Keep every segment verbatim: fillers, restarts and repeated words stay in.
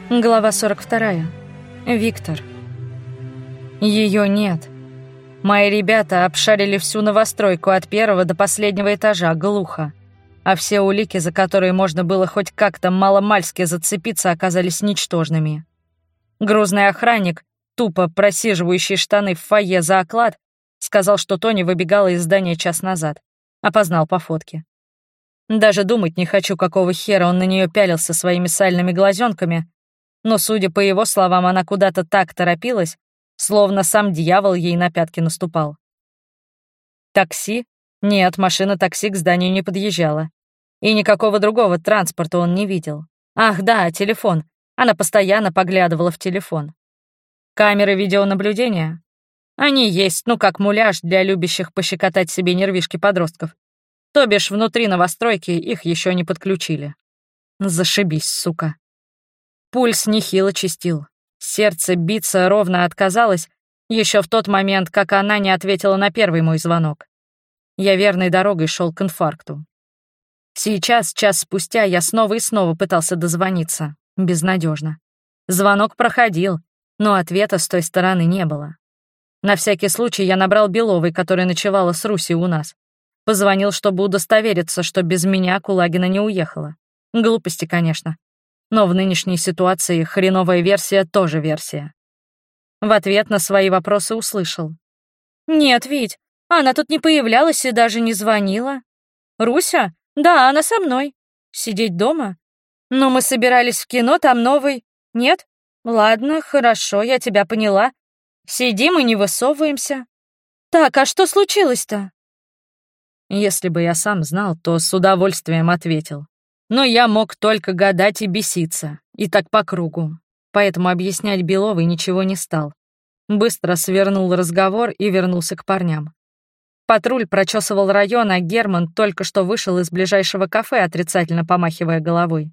Глава сорок вторая. Виктор. Ее нет. Мои ребята обшарили всю новостройку от первого до последнего этажа глухо, а все улики, за которые можно было хоть как-то маломальски зацепиться, оказались ничтожными. Грузный охранник, тупо просиживающий штаны в фойе за оклад, сказал, что Тони выбегала из здания час назад. Опознал по фотке. Даже думать не хочу, какого хера он на нее пялился своими сальными глазенками, но, судя по его словам, она куда-то так торопилась, словно сам дьявол ей на пятки наступал. Такси? Нет, машина такси к зданию не подъезжала. И никакого другого транспорта он не видел. Ах, да, телефон. Она постоянно поглядывала в телефон. Камеры видеонаблюдения? Они есть, ну, как муляж для любящих пощекотать себе нервишки подростков. То бишь, внутри новостройки их еще не подключили. Зашибись, сука. Пульс нехило чистил. Сердце биться ровно отказалось еще в тот момент, как она не ответила на первый мой звонок. Я верной дорогой шел к инфаркту. Сейчас, час спустя, я снова и снова пытался дозвониться. Безнадежно. Звонок проходил, но ответа с той стороны не было. На всякий случай я набрал Беловой, которая ночевала с Руси у нас. Позвонил, чтобы удостовериться, что без меня Кулагина не уехала. Глупости, конечно. Но в нынешней ситуации хреновая версия тоже версия. В ответ на свои вопросы услышал. «Нет, Вить, она тут не появлялась и даже не звонила. Руся? Да, она со мной. Сидеть дома? Но мы собирались в кино, там новый. Нет? Ладно, хорошо, я тебя поняла. Сидим и не высовываемся. Так, а что случилось-то?» Если бы я сам знал, то с удовольствием ответил. Но я мог только гадать и беситься, и так по кругу. Поэтому объяснять Беловой ничего не стал. Быстро свернул разговор и вернулся к парням. Патруль прочесывал район, а Герман только что вышел из ближайшего кафе, отрицательно помахивая головой.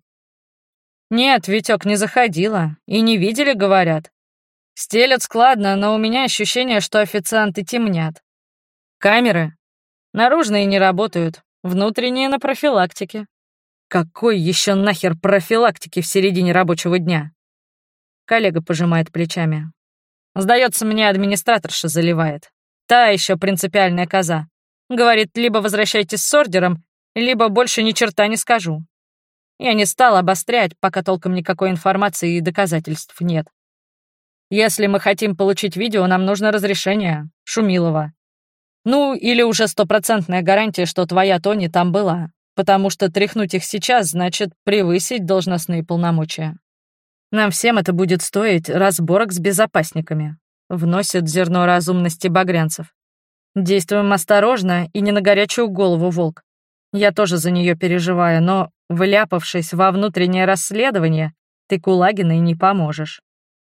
«Нет, Витёк, не заходила. И не видели, говорят. Стелят складно, но у меня ощущение, что официанты темнят. Камеры? Наружные не работают, внутренние на профилактике». Какой еще нахер профилактики в середине рабочего дня? Коллега пожимает плечами. Сдается мне, администраторша заливает. Та еще принципиальная коза. Говорит, либо возвращайтесь с ордером, либо больше ни черта не скажу. Я не стал обострять, пока толком никакой информации и доказательств нет. Если мы хотим получить видео, нам нужно разрешение. Шумилова. Ну, или уже стопроцентная гарантия, что твоя Тони там была. Потому что тряхнуть их сейчас значит превысить должностные полномочия. Нам всем это будет стоить разборок с безопасниками. Вносит зерно разумности багрянцев. Действуем осторожно и не на горячую голову, волк. Я тоже за нее переживаю, но, вляпавшись во внутреннее расследование, ты Кулагиной не поможешь.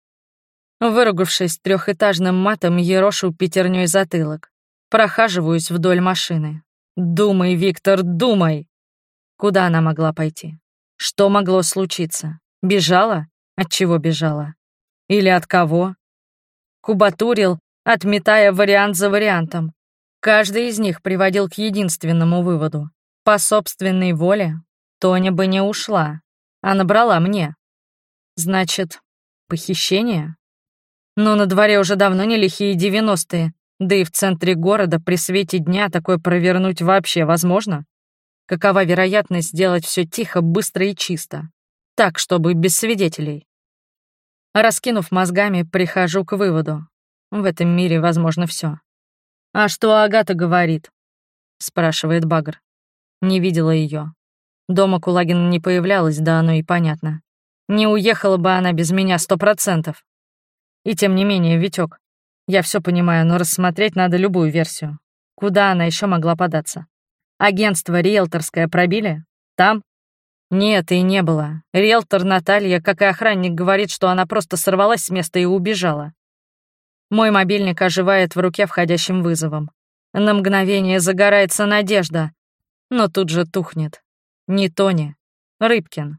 Выругавшись трехэтажным матом, ерошу пятерней затылок. Прохаживаюсь вдоль машины. Думай, Виктор, думай! Куда она могла пойти? Что могло случиться? Бежала? От чего бежала? Или от кого? Кубатурил, отметая вариант за вариантом. Каждый из них приводил к единственному выводу. По собственной воле Тоня бы не ушла, а набрала мне. Значит, похищение? Но на дворе уже давно не лихие девяностые, да и в центре города при свете дня такое провернуть вообще возможно? Какова вероятность сделать все тихо, быстро и чисто? Так, чтобы без свидетелей. Раскинув мозгами, прихожу к выводу. В этом мире возможно все. «А что Агата говорит?» — спрашивает Багр. Не видела ее. Дома Кулагина не появлялась, да оно и понятно. Не уехала бы она без меня сто процентов. И тем не менее, Витёк, я все понимаю, но рассмотреть надо любую версию. Куда она еще могла податься? Агентство риэлторское пробили? Там? Нет, и не было. Риэлтор Наталья, как и охранник, говорит, что она просто сорвалась с места и убежала. Мой мобильник оживает в руке входящим вызовом. На мгновение загорается надежда, но тут же тухнет. Не Тони, Рыбкин.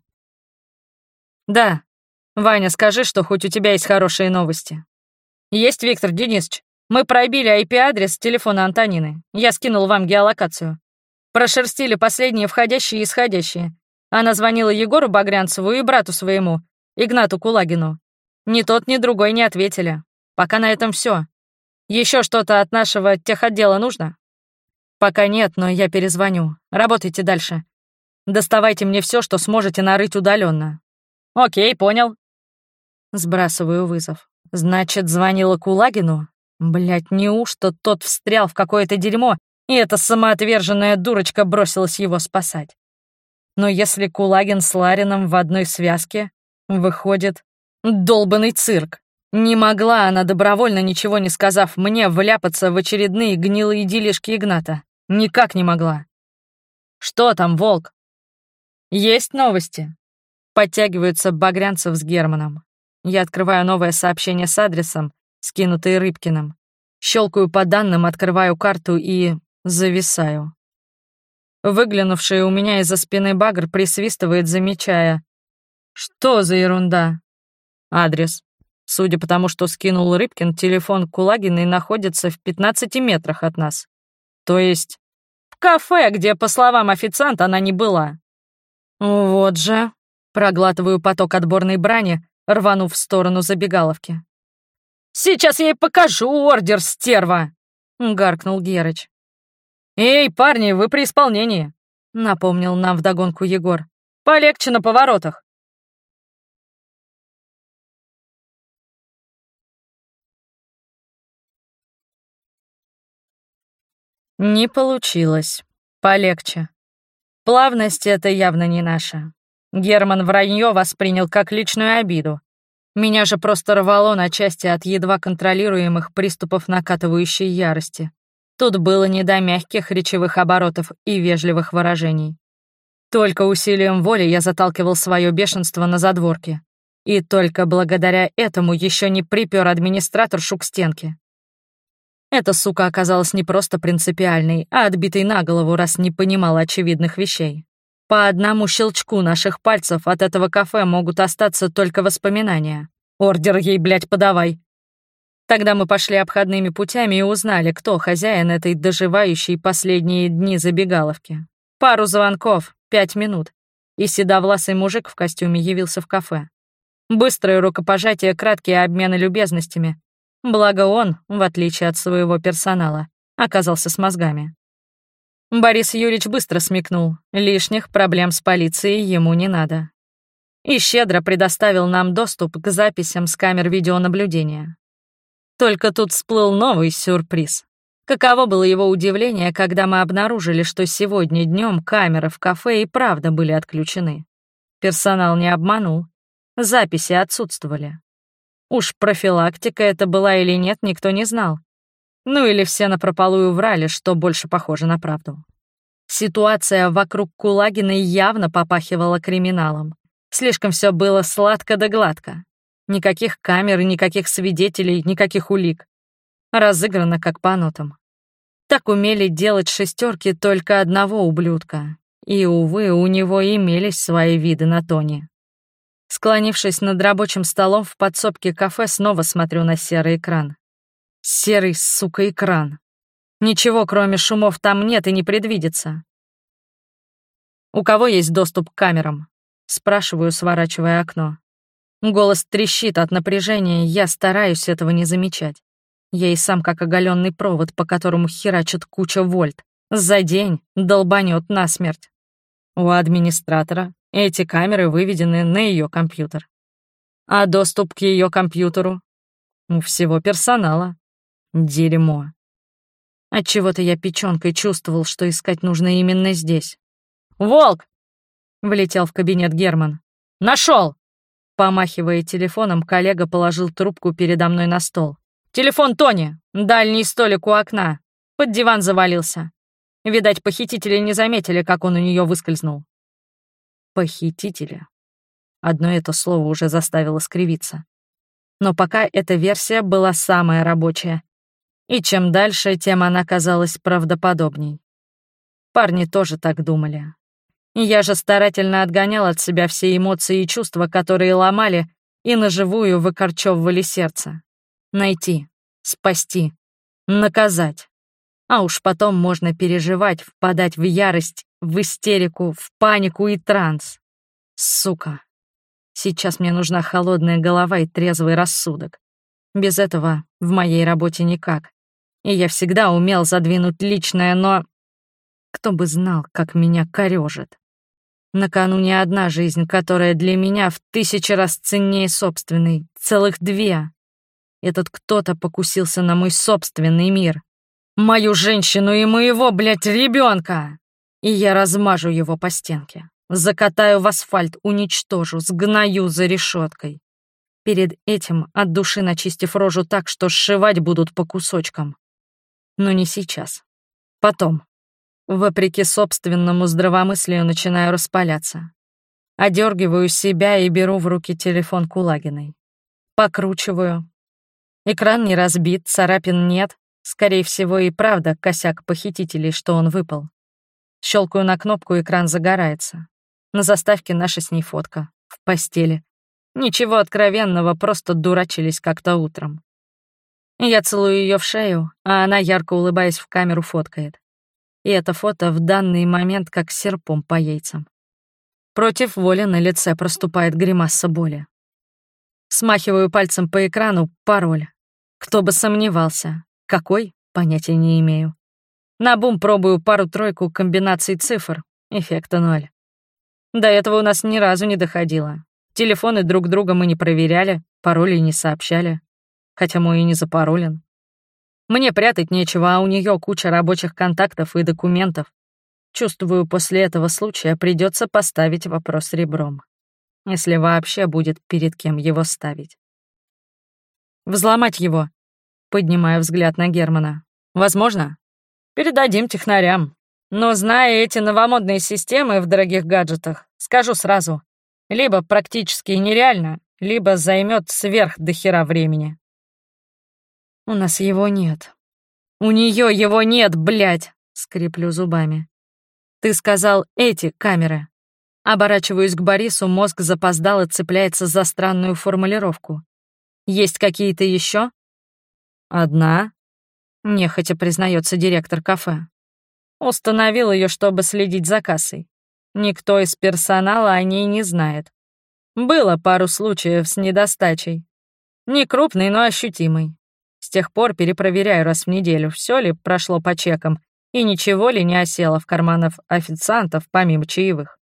Да, Ваня, скажи, что хоть у тебя есть хорошие новости. Есть, Виктор Денисович. Мы пробили ай пи-адрес телефона Антонины. Я скинул вам геолокацию. Прошерстили последние входящие и исходящие. Она звонила Егору Багрянцеву и брату своему. Игнату Кулагину. Ни тот, ни другой не ответили. Пока на этом все. Еще что-то от нашего техотдела нужно? Пока нет, но я перезвоню. Работайте дальше. Доставайте мне все, что сможете нарыть удаленно. Окей, понял. Сбрасываю вызов. Значит, звонила Кулагину? Блядь, неужто тот встрял в какое-то дерьмо, и эта самоотверженная дурочка бросилась его спасать? Но если Кулагин с Ларином в одной связке, выходит, долбанный цирк. Не могла она, добровольно ничего не сказав мне, вляпаться в очередные гнилые делишки Игната. Никак не могла. Что там, Волк? Есть новости? Подтягиваются Багрянцев с Германом. Я открываю новое сообщение с адресом, скинутый Рыбкиным. Щелкаю по данным, открываю карту и зависаю. Выглянувший у меня из-за спины Багр присвистывает, замечая. Что за ерунда? Адрес. Судя по тому, что скинул Рыбкин, телефон Кулагиной находится в пятнадцати метрах от нас. То есть в кафе, где, по словам официанта, она не была. Вот же. Проглатываю поток отборной брани, рванув в сторону забегаловки. «Сейчас я ей покажу ордер, стерва!» — гаркнул Герыч. «Эй, парни, вы при исполнении!» — напомнил нам вдогонку Егор. «Полегче на поворотах!» Не получилось. Полегче. Плавность — это явно не наша. Герман вранье воспринял как личную обиду. Меня же просто рвало на части от едва контролируемых приступов накатывающей ярости. Тут было не до мягких речевых оборотов и вежливых выражений. Только усилием воли я заталкивал свое бешенство на задворки. И только благодаря этому еще не припер администраторшу к стенке. Эта сука оказалась не просто принципиальной, а отбитой на голову, раз не понимала очевидных вещей. По одному щелчку наших пальцев от этого кафе могут остаться только воспоминания. Ордер ей, блядь, подавай. Тогда мы пошли обходными путями и узнали, кто хозяин этой доживающей последние дни забегаловки. Пару звонков, пять минут, и седовласый мужик в костюме явился в кафе. Быстрое рукопожатие, краткие обмены любезностями. Благо он, в отличие от своего персонала, оказался с мозгами. Борис Юрьевич быстро смекнул, лишних проблем с полицией ему не надо. И щедро предоставил нам доступ к записям с камер видеонаблюдения. Только тут всплыл новый сюрприз. Каково было его удивление, когда мы обнаружили, что сегодня днем камеры в кафе и правда были отключены. Персонал не обманул, записи отсутствовали. Уж профилактика это была или нет, никто не знал. Ну или все напропалую врали, что больше похоже на правду. Ситуация вокруг Кулагиной явно попахивала криминалом. Слишком все было сладко да гладко. Никаких камер, никаких свидетелей, никаких улик. Разыграно как по нотам. Так умели делать шестерки только одного ублюдка. И, увы, у него имелись свои виды на Тони. Склонившись над рабочим столом в подсобке кафе, снова смотрю на серый экран. Серый, сука, экран. Ничего, кроме шумов, там нет и не предвидится. «У кого есть доступ к камерам?» — спрашиваю, сворачивая окно. Голос трещит от напряжения, я стараюсь этого не замечать. Я и сам как оголенный провод, по которому херачит куча вольт. За день долбанет насмерть. У администратора эти камеры выведены на ее компьютер. А доступ к ее компьютеру у всего персонала. Дерьмо. Отчего-то я печёнкой чувствовал, что искать нужно именно здесь. «Волк!» — влетел в кабинет Герман. «Нашёл!» Помахивая телефоном, коллега положил трубку передо мной на стол. «Телефон Тони, дальний столик у окна. Под диван завалился. Видать, похитители не заметили, как он у неё выскользнул». Похитители. Одно это слово уже заставило скривиться. Но пока эта версия была самая рабочая. И чем дальше, тем она казалась правдоподобней. Парни тоже так думали. И я же старательно отгонял от себя все эмоции и чувства, которые ломали и наживую выкорчевывали сердце. Найти, спасти, наказать. А уж потом можно переживать, впадать в ярость, в истерику, в панику и транс. Сука. Сейчас мне нужна холодная голова и трезвый рассудок. Без этого в моей работе никак. И я всегда умел задвинуть личное, но... Кто бы знал, как меня корёжит. На кону не одна жизнь, которая для меня в тысячи раз ценнее собственной. Целых две. Этот кто-то покусился на мой собственный мир. Мою женщину и моего, блядь, ребенка. И я размажу его по стенке. Закатаю в асфальт, уничтожу, сгною за решеткой. Перед этим от души начистив рожу так, что сшивать будут по кусочкам. Но не сейчас. Потом. Вопреки собственному здравомыслию начинаю распаляться. Одергиваю себя и беру в руки телефон Кулагиной. Покручиваю. Экран не разбит, царапин нет. Скорее всего, и правда косяк похитителей, что он выпал. Щелкаю на кнопку, экран загорается. На заставке наша с ней фотка. В постели. Ничего откровенного, просто дурачились как-то утром. Я целую ее в шею, а она, ярко улыбаясь, в камеру фоткает. И это фото в данный момент как серпом по яйцам. Против воли на лице проступает гримаса боли. Смахиваю пальцем по экрану пароль. Кто бы сомневался. Какой? Понятия не имею. Набум пробую пару-тройку комбинаций цифр. Эффекта ноль. До этого у нас ни разу не доходило. Телефоны друг друга мы не проверяли, паролей не сообщали. Хотя мой и не запаролен. Мне прятать нечего, а у нее куча рабочих контактов и документов. Чувствую, после этого случая придется поставить вопрос ребром. Если вообще будет перед кем его ставить. Взломать его. Поднимаю взгляд на Германа. Возможно? Передадим технарям. Но, зная эти новомодные системы в дорогих гаджетах, скажу сразу. Либо практически нереально, либо займет сверх до хера времени. У нас его нет. У нее его нет, блядь, скреплю зубами. Ты сказал эти камеры. Оборачиваюсь к Борису, мозг запоздало цепляется за странную формулировку. Есть какие-то еще? Одна. Нехотя признается директор кафе. Установил ее, чтобы следить за кассой. Никто из персонала о ней не знает. Было пару случаев с недостачей. Не крупный, но ощутимый. С тех пор перепроверяю раз в неделю, все ли прошло по чекам и ничего ли не осело в карманах официантов помимо чаевых.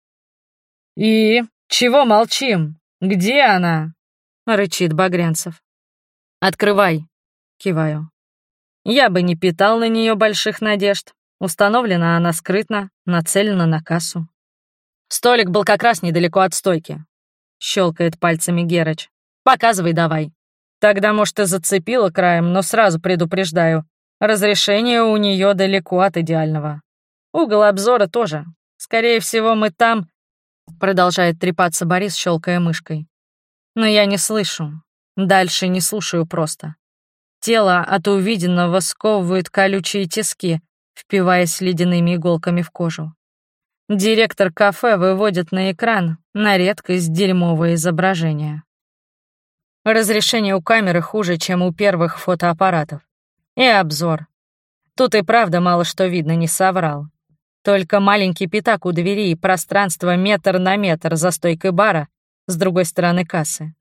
«И? Чего молчим? Где она?» — рычит Багрянцев. «Открывай», — киваю. Я бы не питал на нее больших надежд. Установлена она скрытно, нацелена на кассу. Столик был как раз недалеко от стойки. Щелкает пальцами Герыч. Показывай давай. Тогда, может, и зацепила краем, но сразу предупреждаю. Разрешение у нее далеко от идеального. Угол обзора тоже. Скорее всего, мы там... Продолжает трепаться Борис, щелкая мышкой. Но я не слышу. Дальше не слушаю просто. Тело от увиденного сковывает колючие тиски, впиваясь ледяными иголками в кожу. Директор кафе выводит на экран на редкость дерьмовое изображение. Разрешение у камеры хуже, чем у первых фотоаппаратов. И обзор. Тут и правда мало что видно, не соврал. Только маленький пятак у двери и пространство метр на метр за стойкой бара с другой стороны кассы.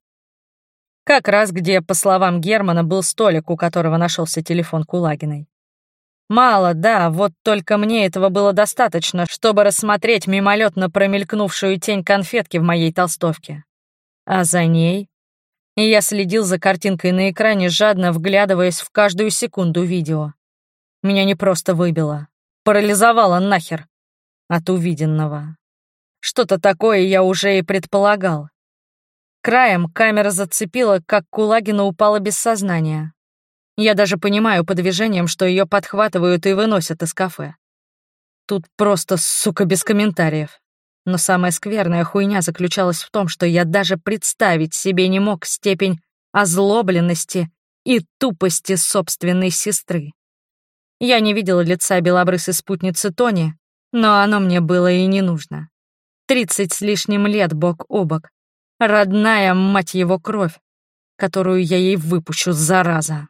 Как раз где, по словам Германа, был столик, у которого нашелся телефон Кулагиной. Мало, да, вот только мне этого было достаточно, чтобы рассмотреть мимолетно промелькнувшую тень конфетки в моей толстовке. А за ней... И я следил за картинкой на экране, жадно вглядываясь в каждую секунду видео. Меня не просто выбило. Парализовало нахер от увиденного. Что-то такое я уже и предполагал. Краем камера зацепила, как Кулагина упала без сознания. Я даже понимаю по движениям, что ее подхватывают и выносят из кафе. Тут просто, сука, без комментариев. Но самая скверная хуйня заключалась в том, что я даже представить себе не мог степень озлобленности и тупости собственной сестры. Я не видела лица белобрысой спутницы Тони, но оно мне было и не нужно. Тридцать с лишним лет бок о бок. Родная, мать его, кровь, которую я ей выпущу, зараза.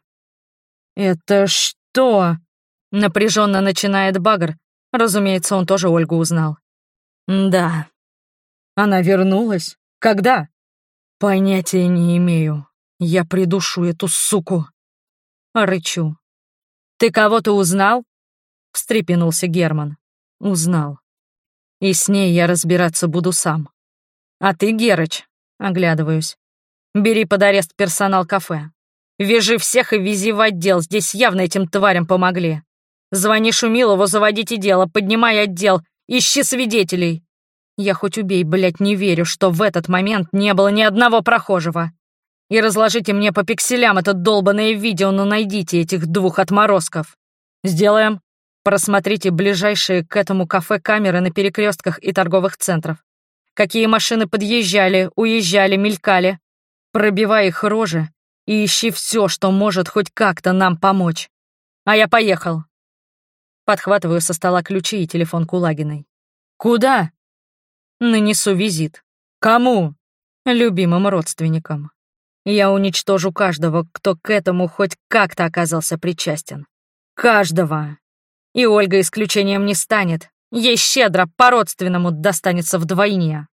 «Это что?» — напряженно начинает Багр. Разумеется, он тоже Ольгу узнал. «Да». «Она вернулась? Когда?» Понятия не имею. Я придушу эту суку. Рычу. Ты кого-то узнал? Встрепенулся Герман. Узнал. И с ней я разбираться буду сам. А ты, Герыч, оглядываюсь. Бери под арест персонал кафе. Вяжи всех и вези в отдел, здесь явно этим тварям помогли. Звони Шумилову, заводите дело, поднимай отдел, ищи свидетелей. Я хоть убей, блядь, не верю, что в этот момент не было ни одного прохожего. И разложите мне по пикселям это долбанное видео, но найдите этих двух отморозков. Сделаем. Просмотрите ближайшие к этому кафе камеры на перекрестках и торговых центрах. Какие машины подъезжали, уезжали, мелькали. Пробивай их рожи и ищи все, что может хоть как-то нам помочь. А я поехал. Подхватываю со стола ключи и телефон Кулагиной. Куда? Нанесу визит. Кому? Любимым родственникам. Я уничтожу каждого, кто к этому хоть как-то оказался причастен. Каждого. И Ольга исключением не станет. Ей щедро по-родственному достанется вдвойне.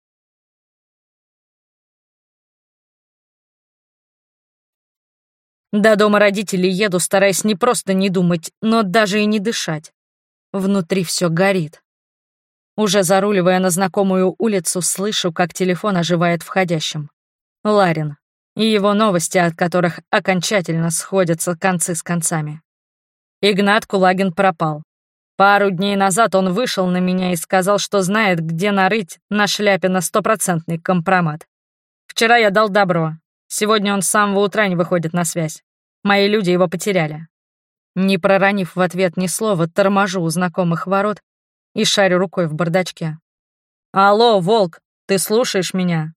До дома родителей еду, стараясь не просто не думать, но даже и не дышать. Внутри все горит. Уже заруливая на знакомую улицу, слышу, как телефон оживает входящим. Ларин. И его новости, от которых окончательно сходятся концы с концами. Игнат Кулагин пропал. Пару дней назад он вышел на меня и сказал, что знает, где нарыть на Шляпина стопроцентный компромат. Вчера я дал добро. Сегодня он с самого утра не выходит на связь. Мои люди его потеряли. Не проронив в ответ ни слова, торможу у знакомых ворот и шарю рукой в бардачке. «Алло, Волк, ты слушаешь меня?»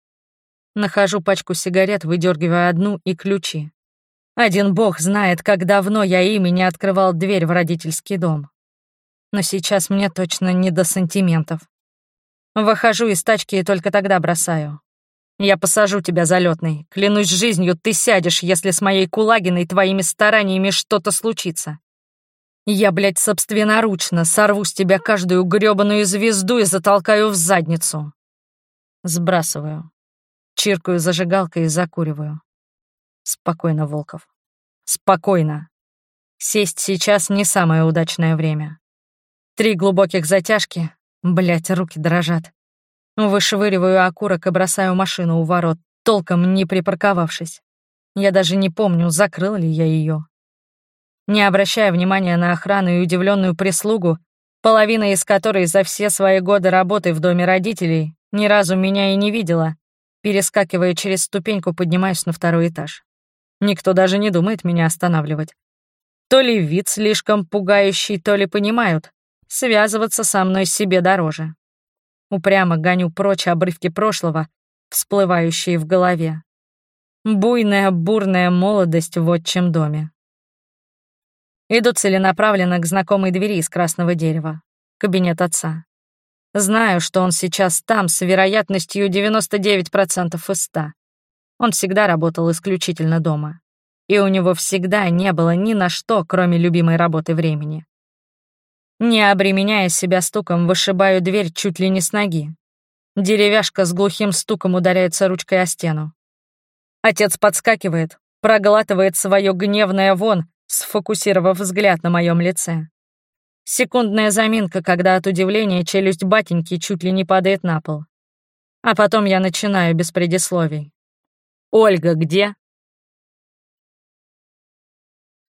Нахожу пачку сигарет, выдергиваю одну и ключи. Один бог знает, как давно я ими не открывал дверь в родительский дом. Но сейчас мне точно не до сантиментов. Выхожу из тачки и только тогда бросаю. Я посажу тебя, залетный. Клянусь жизнью, ты сядешь, если с моей Кулагиной твоими стараниями что-то случится. Я, блядь, собственноручно сорву с тебя каждую грёбаную звезду и затолкаю в задницу. Сбрасываю. Чиркаю зажигалкой и закуриваю. Спокойно, Волков. Спокойно. Сесть сейчас не самое удачное время. Три глубоких затяжки. Блядь, руки дрожат. Вышвыриваю окурок и бросаю машину у ворот, толком не припарковавшись. Я даже не помню, закрыл ли я ее. Не обращая внимания на охрану и удивленную прислугу, половина из которой за все свои годы работы в доме родителей ни разу меня и не видела, перескакивая через ступеньку, поднимаюсь на второй этаж. Никто даже не думает меня останавливать. То ли вид слишком пугающий, то ли понимают, связываться со мной себе дороже. Упрямо гоню прочь обрывки прошлого, всплывающие в голове. Буйная, бурная молодость в отчим доме. Иду целенаправленно к знакомой двери из красного дерева. Кабинет отца. Знаю, что он сейчас там с вероятностью девяносто девять процентов из ста. Он всегда работал исключительно дома. И у него всегда не было ни на что, кроме любимой работы, времени. Не обременяя себя стуком, вышибаю дверь чуть ли не с ноги. Деревяшка с глухим стуком ударяется ручкой о стену. Отец подскакивает, проглатывает свое гневное вон, сфокусировав взгляд на моем лице. Секундная заминка, когда от удивления челюсть батеньки чуть ли не падает на пол. А потом я начинаю без предисловий. «Ольга где?»